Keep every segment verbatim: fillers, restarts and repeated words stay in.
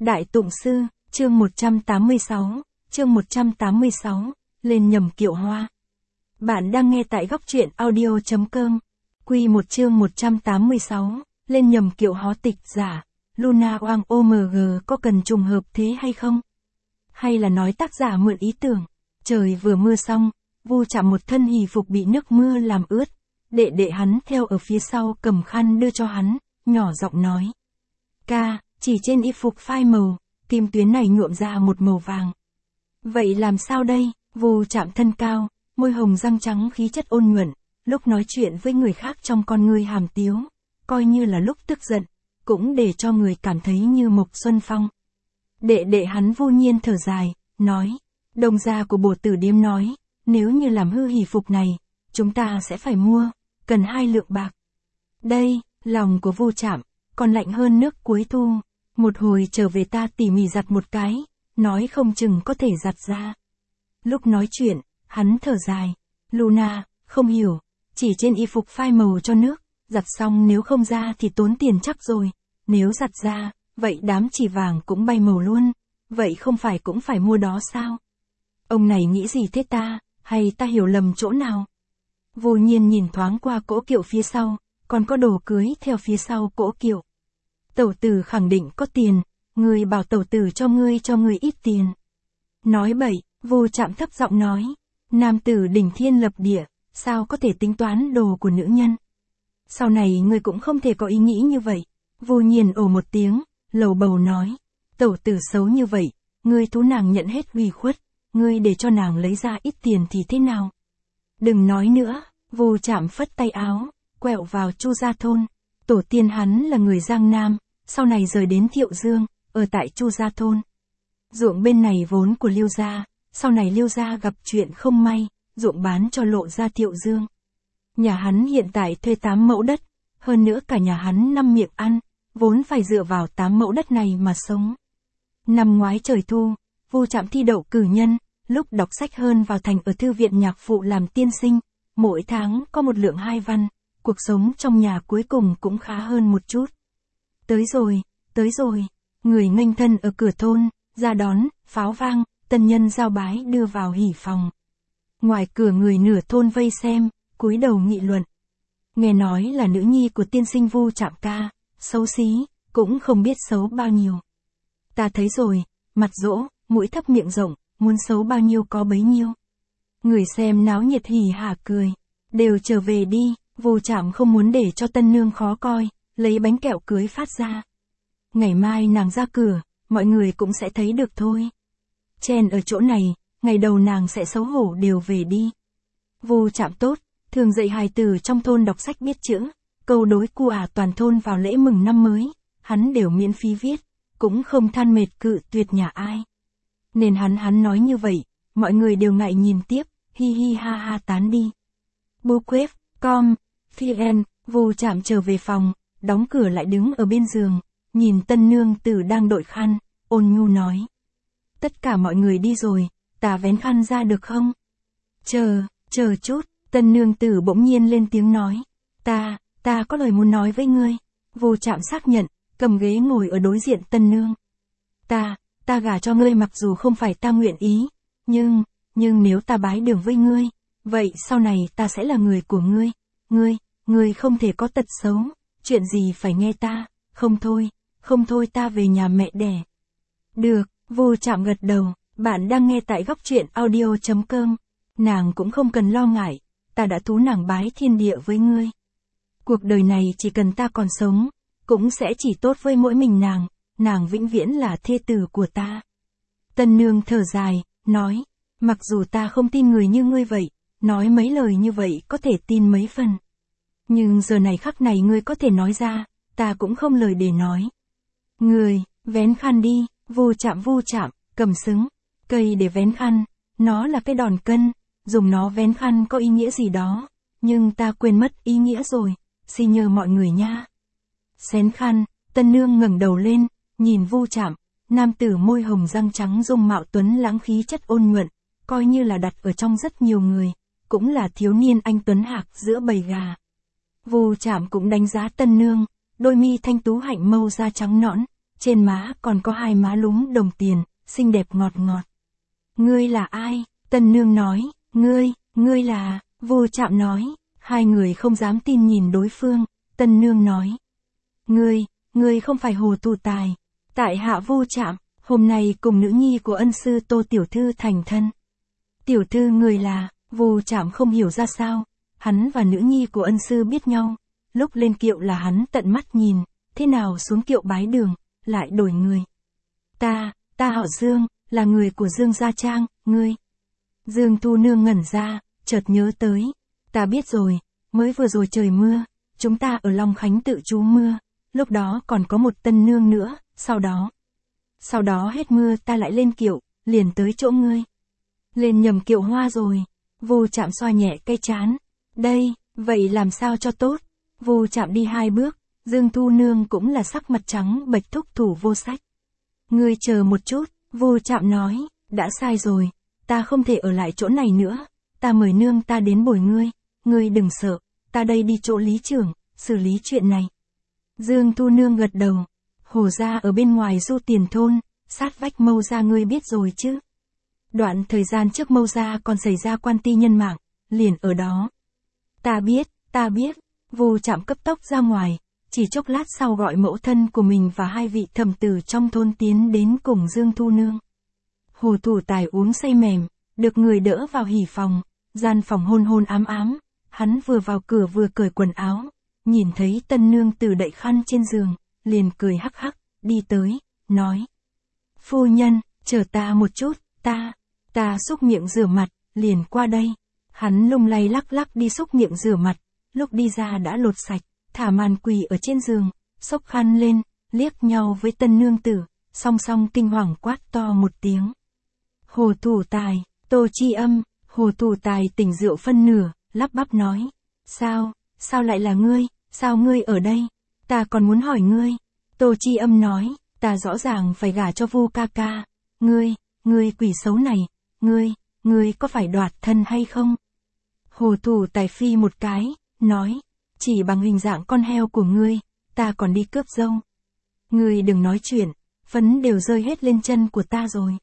Đại Tụng Sư, chương một trăm tám mươi sáu, chương một trăm tám mươi sáu, lên nhầm kiệu hoa. Bạn đang nghe tại góc truyện audio.com. Quy một chương một trăm tám mươi sáu, lên nhầm kiệu hó tịch giả. Luna Oang ô em giê có cần trùng hợp thế hay không? Hay là nói tác giả mượn ý tưởng? Trời vừa mưa xong, Vu Trạm một thân hỷ phục bị nước mưa làm ướt. Đệ đệ hắn theo ở phía sau cầm khăn đưa cho hắn, nhỏ giọng nói. Ca, chỉ trên y phục phai màu, kim tuyến này nhuộm ra một màu vàng. Vậy làm sao đây? Vu Trạm thân cao, môi hồng răng trắng khí chất ôn nhuận, lúc nói chuyện với người khác trong con ngươi hàm tiếu, coi như là lúc tức giận, cũng để cho người cảm thấy như Mộc Xuân Phong. Đệ đệ hắn vô nhiên thở dài, nói, đồng gia của Bồ Tử Điếm nói, nếu như làm hư hỷ phục này, chúng ta sẽ phải mua, cần hai lượng bạc. Đây, lòng của Vu Trạm, còn lạnh hơn nước cuối thu, một hồi trở về ta tỉ mỉ giặt một cái, nói không chừng có thể giặt ra. Lúc nói chuyện, hắn thở dài, Luna, không hiểu, chỉ trên y phục phai màu cho nước, giặt xong nếu không ra thì tốn tiền chắc rồi, nếu giặt ra, vậy đám chỉ vàng cũng bay màu luôn, vậy không phải cũng phải mua đó sao? Ông này nghĩ gì thế ta, hay ta hiểu lầm chỗ nào? Vô nhiên nhìn thoáng qua cỗ kiệu phía sau, còn có đồ cưới theo phía sau cỗ kiệu. Tẩu tử khẳng định có tiền, người bảo tẩu tử cho ngươi cho ngươi ít tiền. Nói bậy, Vu Trạm thấp giọng nói, nam tử đỉnh thiên lập địa, sao có thể tính toán đồ của nữ nhân? Sau này ngươi cũng không thể có ý nghĩ như vậy. Vô nhiên ồ một tiếng, lầu bầu nói, tẩu tử xấu như vậy, ngươi thú nàng nhận hết uy khuất, ngươi để cho nàng lấy ra ít tiền thì thế nào? Đừng nói nữa, Vu Trạm phất tay áo, quẹo vào Chu Gia thôn. Tổ tiên hắn là người Giang Nam, sau này rời đến Thiệu Dương, ở tại Chu Gia thôn. Ruộng bên này vốn của Liêu gia, sau này Liêu gia gặp chuyện không may, ruộng bán cho Lộ gia Thiệu Dương. Nhà hắn hiện tại thuê tám mẫu đất, hơn nữa cả nhà hắn năm miệng ăn, vốn phải dựa vào tám mẫu đất này mà sống. Năm ngoái trời thu, Vu Trạm thi đậu cử nhân, lúc đọc sách hơn vào thành ở thư viện nhạc phụ làm tiên sinh, mỗi tháng có một lượng hai văn, cuộc sống trong nhà cuối cùng cũng khá hơn một chút. Tới rồi, tới rồi, người nghênh thân ở cửa thôn, ra đón, pháo vang, tân nhân giao bái đưa vào hỉ phòng. Ngoài cửa người nửa thôn vây xem, cúi đầu nghị luận. Nghe nói là nữ nhi của tiên sinh Vu Trạm ca, xấu xí, cũng không biết xấu bao nhiêu. Ta thấy rồi, mặt dỗ, mũi thấp miệng rộng, muốn xấu bao nhiêu có bấy nhiêu. Người xem náo nhiệt hỉ hả cười, đều trở về đi. Vu Trạm không muốn để cho tân nương khó coi, lấy bánh kẹo cưới phát ra. Ngày mai nàng ra cửa, mọi người cũng sẽ thấy được thôi. Chen ở chỗ này, ngày đầu nàng sẽ xấu hổ đều về đi. Vu Trạm tốt, thường dạy hài tử trong thôn đọc sách biết chữ, câu đối cu ả toàn thôn vào lễ mừng năm mới, hắn đều miễn phí viết, cũng không than mệt cự tuyệt nhà ai. Nên hắn hắn nói như vậy, mọi người đều ngại nhìn tiếp, hi hi ha ha tán đi. Bookquép, com, vn, Vu Trạm trở về phòng, đóng cửa lại đứng ở bên giường, nhìn tân nương tử đang đội khăn, ôn nhu nói. Tất cả mọi người đi rồi, ta vén khăn ra được không? Chờ, chờ chút, tân nương tử bỗng nhiên lên tiếng nói. Ta, ta có lời muốn nói với ngươi. Vu Trạm xác nhận, cầm ghế ngồi ở đối diện tân nương. Ta, ta gả cho ngươi mặc dù không phải ta nguyện ý, nhưng, nhưng nếu ta bái đường với ngươi, vậy sau này ta sẽ là người của ngươi. Ngươi, ngươi không thể có tật xấu, chuyện gì phải nghe ta, không thôi, không thôi ta về nhà mẹ đẻ. Được, Vu Trạm gật đầu, bạn đang nghe tại góc truyện audio.com, nàng cũng không cần lo ngại, ta đã thú nàng bái thiên địa với ngươi. Cuộc đời này chỉ cần ta còn sống, cũng sẽ chỉ tốt với mỗi mình nàng, nàng vĩnh viễn là thê tử của ta. Tân nương thở dài, nói, mặc dù ta không tin người như ngươi vậy, nói mấy lời như vậy có thể tin mấy phần. Nhưng giờ này khắc này ngươi có thể nói ra, ta cũng không lời để nói. Ngươi, vén khăn đi, Vu Trạm Vu Trạm, cầm xứng, cây để vén khăn, nó là cái đòn cân, dùng nó vén khăn có ý nghĩa gì đó, nhưng ta quên mất ý nghĩa rồi, xin nhờ mọi người nha. Xén khăn, tân nương ngẩng đầu lên, nhìn Vu Trạm, nam tử môi hồng răng trắng dung mạo tuấn lãng khí chất ôn nhuận, coi như là đặt ở trong rất nhiều người, cũng là thiếu niên anh tuấn hạc giữa bầy gà. Vu Trạm cũng đánh giá tân nương, đôi mi thanh tú hạnh mâu da trắng nõn, trên má còn có hai má lúm đồng tiền, xinh đẹp ngọt ngọt. Ngươi là ai? Tân nương nói, ngươi, ngươi là, Vô Trạm nói, hai người không dám tin nhìn đối phương, tân nương nói. Ngươi, ngươi không phải Hồ Thủ Tài, tại hạ Vô Trạm, hôm nay cùng nữ nhi của ân sư Tô tiểu thư thành thân. Tiểu thư người là, Vô Trạm không hiểu ra sao, hắn và nữ nhi của ân sư biết nhau, lúc lên kiệu là hắn tận mắt nhìn, thế nào xuống kiệu bái đường, lại đổi người. Ta, ta họ Dương, là người của Dương Gia Trang, ngươi. Dương Thu Nương ngẩn ra, chợt nhớ tới, ta biết rồi, mới vừa rồi trời mưa, chúng ta ở Long Khánh tự trú mưa, lúc đó còn có một tân nương nữa, sau đó. Sau đó hết mưa ta lại lên kiệu, liền tới chỗ ngươi. Lên nhầm kiệu hoa rồi, Vô Trạm xoa nhẹ cây trán. Đây, vậy làm sao cho tốt? Vô Trạm đi hai bước, Dương Thu Nương cũng là sắc mặt trắng bệch thúc thủ vô sách. Ngươi chờ một chút, Vô Trạm nói, đã sai rồi, ta không thể ở lại chỗ này nữa, ta mời nương ta đến bồi ngươi, ngươi đừng sợ, ta đây đi chỗ lý trưởng, xử lý chuyện này. Dương Thu Nương gật đầu, Hồ gia ở bên ngoài Du Tiền thôn, sát vách Mâu gia ngươi biết rồi chứ. Đoạn thời gian trước Mâu gia còn xảy ra quan ti nhân mạng, liền ở đó. Ta biết, ta biết, Vô Trạm cấp tốc ra ngoài, chỉ chốc lát sau gọi mẫu thân của mình và hai vị thẩm tử trong thôn tiến đến cùng Dương Thu Nương. Hồ Thủ Tài uống say mềm, được người đỡ vào hỉ phòng, gian phòng hôn hôn ám ám, hắn vừa vào cửa vừa cởi quần áo, nhìn thấy tân nương tử đậy khăn trên giường, liền cười hắc hắc, đi tới, nói. Phu nhân, chờ ta một chút, ta, ta xúc miệng rửa mặt, liền qua đây. Hắn lung lay lắc lắc đi xúc miệng rửa mặt, lúc đi ra đã lột sạch, thả màn quỳ ở trên giường, xốc khăn lên, liếc nhau với tân nương tử, song song kinh hoàng quát to một tiếng. Hồ Thủ Tài, Tô Chi Âm, Hồ Thủ Tài tỉnh rượu phân nửa, lắp bắp nói. Sao, sao lại là ngươi, sao ngươi ở đây? Ta còn muốn hỏi ngươi. Tô Chi Âm nói, ta rõ ràng phải gả cho Vu ca ca. Ngươi, ngươi quỷ xấu này, ngươi, ngươi có phải đoạt thân hay không? Hồ Thủ Tài phi một cái, nói, chỉ bằng hình dạng con heo của ngươi, ta còn đi cướp dâu. Ngươi đừng nói chuyện, phấn đều rơi hết lên chân của ta rồi.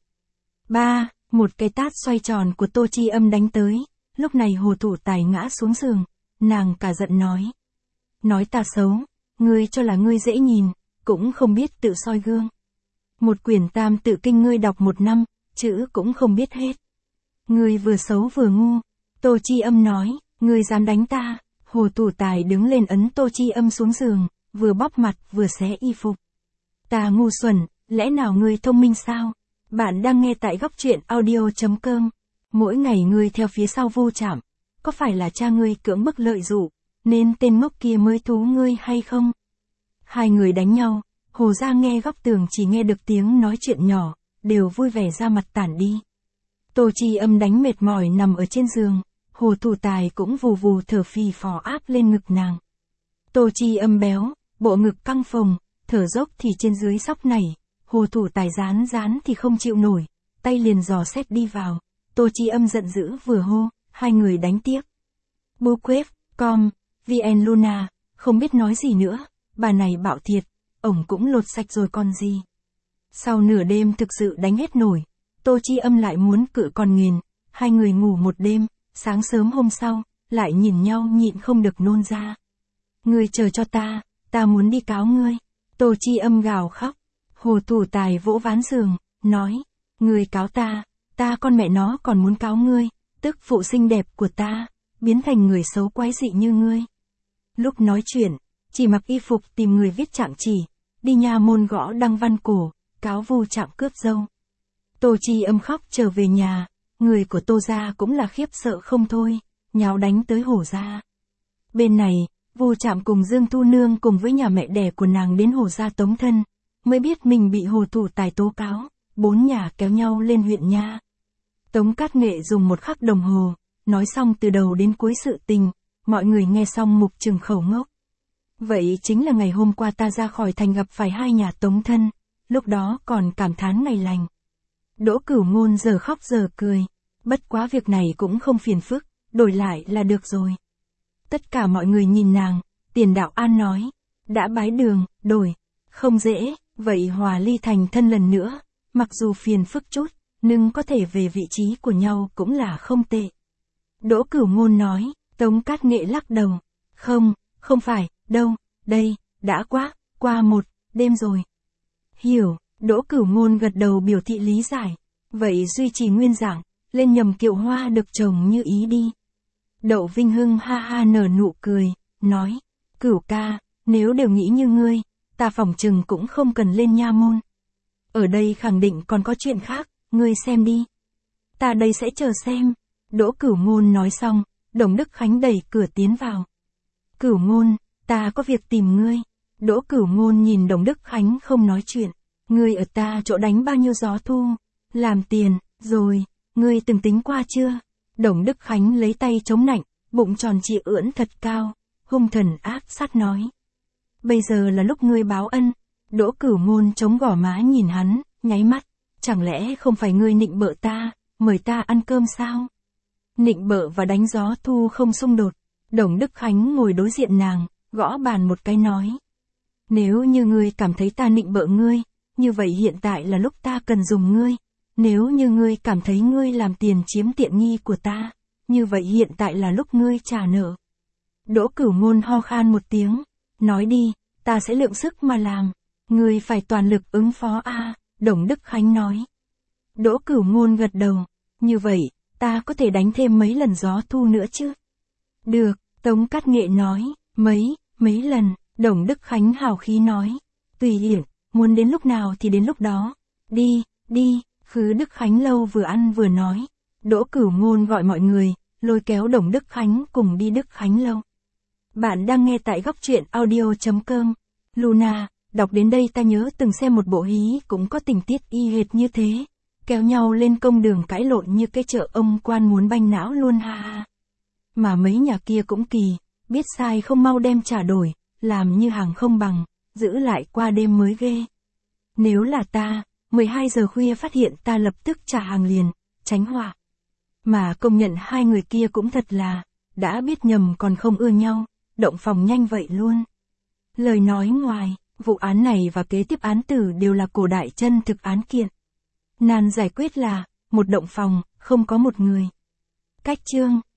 Ba, một cái tát xoay tròn của Tô Chi Âm đánh tới, lúc này Hồ Thủ Tài ngã xuống giường, nàng cả giận nói. Nói ta xấu, ngươi cho là ngươi dễ nhìn, cũng không biết tự soi gương. Một quyển tam tự kinh ngươi đọc một năm, chữ cũng không biết hết. Ngươi vừa xấu vừa ngu, Tô Chi Âm nói, ngươi dám đánh ta. Hồ Thủ Tài đứng lên ấn Tô Chi Âm xuống giường, vừa bóp mặt vừa xé y phục. Ta ngu xuẩn, lẽ nào ngươi thông minh sao? Bạn đang nghe tại góc truyện audio chấm com. Mỗi ngày ngươi theo phía sau Vô Trạm, có phải là cha ngươi cưỡng bức lợi dụ, nên tên ngốc kia mới thú ngươi hay không? Hai người đánh nhau, Hồ gia nghe góc tường chỉ nghe được tiếng nói chuyện nhỏ, đều vui vẻ ra mặt tản đi. Tô Chi Âm đánh mệt mỏi nằm ở trên giường, Hồ Thủ Tài cũng vù vù thở phì phò áp lên ngực nàng. Tô Chi Âm béo, bộ ngực căng phồng, thở dốc thì trên dưới sóc nảy, Hồ Thủ Tài rán rán thì không chịu nổi, tay liền dò xét đi vào, Tô Chi Âm giận dữ vừa hô, hai người đánh tiếp. Bookquép, com, vn Luna, không biết nói gì nữa, bà này bạo thiệt, ổng cũng lột sạch rồi còn gì. Sau nửa đêm thực sự đánh hết nổi, Tô Chi Âm lại muốn cự còn nghiền, hai người ngủ một đêm, sáng sớm hôm sau, lại nhìn nhau nhịn không được nôn ra. Ngươi chờ cho ta, ta muốn đi cáo ngươi. Tô Chi Âm gào khóc. Hồ Thủ Tài vỗ ván giường, nói, ngươi cáo ta, ta con mẹ nó còn muốn cáo ngươi, tức phụ xinh đẹp của ta, biến thành người xấu quái dị như ngươi. Lúc nói chuyện, chỉ mặc y phục tìm người viết trạng chỉ, đi nha môn gõ đăng văn cổ, cáo Vu Trạm cướp dâu. Tô Chi Âm khóc trở về nhà, người của Tô gia cũng là khiếp sợ không thôi, nháo đánh tới Hồ gia. Bên này, Vu Trạm cùng Dương Thu Nương cùng với nhà mẹ đẻ của nàng đến Hồ gia tống thân, mới biết mình bị Hồ Thủ Tài tố cáo, bốn nhà kéo nhau lên huyện nha. Tống Cát Nghệ dùng một khắc đồng hồ, nói xong từ đầu đến cuối sự tình, mọi người nghe xong mục trừng khẩu ngốc. Vậy chính là ngày hôm qua ta ra khỏi thành gặp phải hai nhà tống thân, lúc đó còn cảm thán ngày lành. Đỗ Cửu Ngôn giờ khóc giờ cười, bất quá việc này cũng không phiền phức, đổi lại là được rồi. Tất cả mọi người nhìn nàng, Tiền Đạo An nói, đã bái đường, đổi, không dễ, Vậy hòa ly thành thân lần nữa, mặc dù phiền phức chút, nhưng có thể về vị trí của nhau cũng là không tệ. Đỗ Cửu Ngôn nói, Tống Cát Nghệ lắc đầu. Không, không phải, đâu, đây, đã quá, qua một đêm rồi. Hiểu, Đỗ Cửu Ngôn gật đầu biểu thị lý giải. Vậy duy trì nguyên dạng, lên nhầm kiệu hoa được trồng như ý đi. Đậu Vinh Hưng ha ha nở nụ cười, nói, Cửu ca, nếu đều nghĩ như ngươi, ta phỏng chừng cũng không cần lên nha môn. Ở đây khẳng định còn có chuyện khác, ngươi xem đi. Ta đây sẽ chờ xem. Đỗ Cửu Ngôn nói xong, Đồng Đức Khánh đẩy cửa tiến vào. Cửu Ngôn, ta có việc tìm ngươi. Đỗ Cửu Ngôn nhìn Đồng Đức Khánh không nói chuyện. Ngươi ở ta chỗ đánh bao nhiêu gió thu? Làm tiền, rồi, ngươi từng tính qua chưa? Đồng Đức Khánh lấy tay chống nạnh, bụng tròn trịa ưỡn thật cao, hung thần ác sát nói. Bây giờ là lúc ngươi báo ân. Đỗ Cửu Ngôn chống gò má nhìn hắn, nháy mắt. Chẳng lẽ không phải ngươi nịnh bợ ta, mời ta ăn cơm sao? Nịnh bợ và đánh gió thu không xung đột. Đồng Đức Khánh ngồi đối diện nàng, gõ bàn một cái nói. Nếu như ngươi cảm thấy ta nịnh bợ ngươi, như vậy hiện tại là lúc ta cần dùng ngươi. Nếu như ngươi cảm thấy ngươi làm tiền chiếm tiện nghi của ta, như vậy hiện tại là lúc ngươi trả nợ. Đỗ Cửu Ngôn ho khan một tiếng, nói đi, ta sẽ lượng sức mà làm. Ngươi phải toàn lực ứng phó a. Đồng Đức Khánh nói. Đỗ Cửu Ngôn gật đầu, như vậy, ta có thể đánh thêm mấy lần gió thu nữa chứ? Được, Tống Cát Nghệ nói, mấy, mấy lần, Đồng Đức Khánh hào khí nói. Tùy hiển, muốn đến lúc nào thì đến lúc đó. Đi, đi, Khứ Đức Khánh lâu vừa ăn vừa nói. Đỗ Cửu Ngôn gọi mọi người, lôi kéo Đồng Đức Khánh cùng đi Đức Khánh lâu. Bạn đang nghe tại góc truyện audio.com. Luna, đọc đến đây ta nhớ từng xem một bộ hí cũng có tình tiết y hệt như thế. Kéo nhau lên công đường cãi lộn như cái chợ ông quan muốn banh não luôn ha ha. Mà mấy nhà kia cũng kỳ, biết sai không mau đem trả đổi, làm như hàng không bằng, giữ lại qua đêm mới ghê. Nếu là ta, mười hai giờ khuya phát hiện ta lập tức trả hàng liền, tránh họa. Mà công nhận hai người kia cũng thật là, đã biết nhầm còn không ưa nhau, động phòng nhanh vậy luôn. Lời nói ngoài, vụ án này và kế tiếp án tử đều là cổ đại chân thực án kiện. Nan giải quyết là, một động phòng, không có một người. Cách chương